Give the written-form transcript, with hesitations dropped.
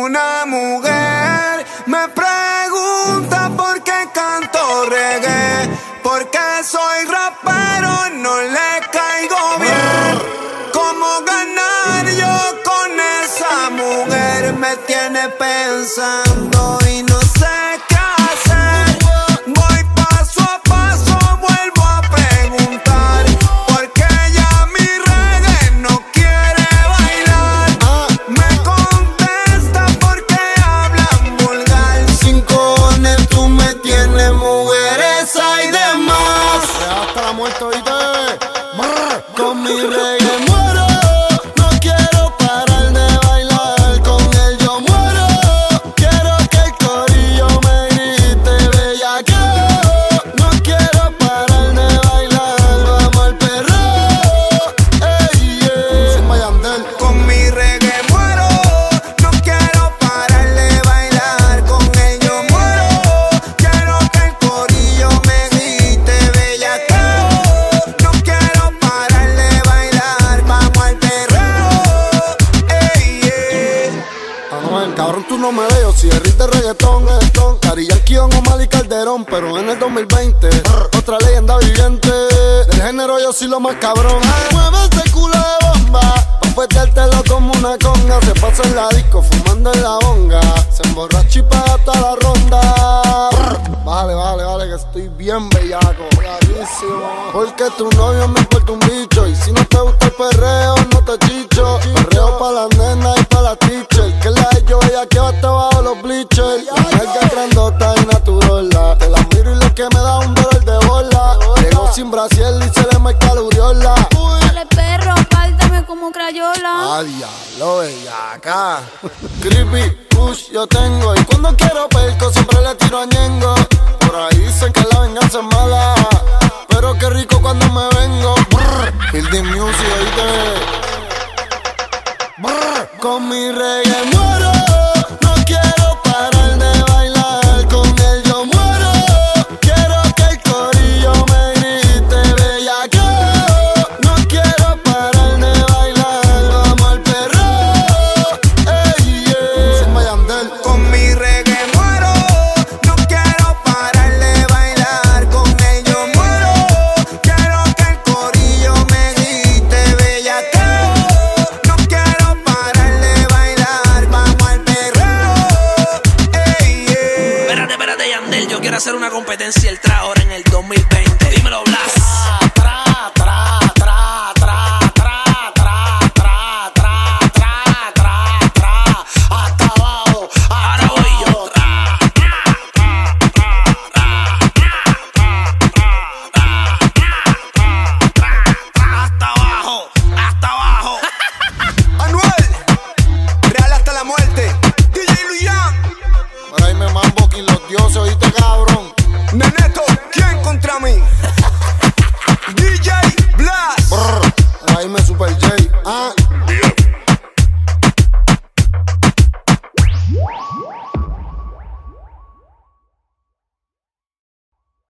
Una mujer me pregunta por qué canto reggae, porque soy rapero, no le caigo bien. ¿Cómo ganar yo con esa mujer? Me tiene pensando y no sé qué hacer. Voy paso a paso, vuelvo a preguntar, porque ella mi reggae no quiere bailar. Me contesta porque hablan vulgar. Sin cojones tú me tienes, mujeres hay de más. Hasta la muerte, ¿oíste? Con mi reggae muero, no quiero parar de bailar. Con él yo muero, quiero que el corillo me grite bellaqueo. No quiero parar de bailar, vamos al perreo. Ey, yeah. Zumba Yandel. Con mi reggae muero, no quiero parar de bailar. Con él yo muero, quiero que el corillo me grite bellaqueo. No quiero parar de bailar, vamos al perreo. Ey, yeah. Anuel, cabrón, tú no me veo. Si eres de reggaetón, Daddy Yankee, Omar y Calderón. Pero en el 2020, otra leyenda viviente. Del género yo soy lo más cabrón. Mueve ese culo de bomba, pa' feteártelo como una conga. Se pasa en la disco, fumando en la bonga. Se emborracha y paga toda la ronda. Vale, que estoy bien bellaco. Clarísimo. Porque tu novio me importa un bicho. Y si no te gusta el perreo, no te chicho. Perreo pa' las nenas y pa' las teachers. Que la de yo ella que va hasta bajo los bleachers. Una grandota y naturola. Te la miro y lo que me da un dolor de bola. Llegó sin brasiel y se le marca la uriola. Dale perro, pártame como crayola. Diablo, bellaca. Creepy, push yo tengo. Y cuando quiero perco siempre le tiro a Ñengo. Por ahí dicen que la venganza es mala, pero qué rico cuando me vengo. Building music, oíste. Con mi reggae muero, no quiero parar de bailar. Con él yo muero, quiero que el corillo me grite bellaqueo. No quiero parar de bailar, vamos al perreo. Ey, yeah. Zumba Yandel. Con mi reggae muero, no quiero parar de bailar. Con él yo muero, quiero que el corillo me grite bellaqueo. No quiero parar de bailar, vamos al perreo. Ey, yeah. Espérate, Yandel, yo quiero hacer una competencia el tra ahora en el 2020. Dímelo, Blas. Hasta abajo, Ahora voy yo. Hasta abajo, hasta abajo. Anuel, real hasta la muerte. DJ Luyan, por ahí me mambo aquí los dioses, oíste, cabrón. Neneto, ¿quién contra mí? DJ Blas. Por ahí me Super J.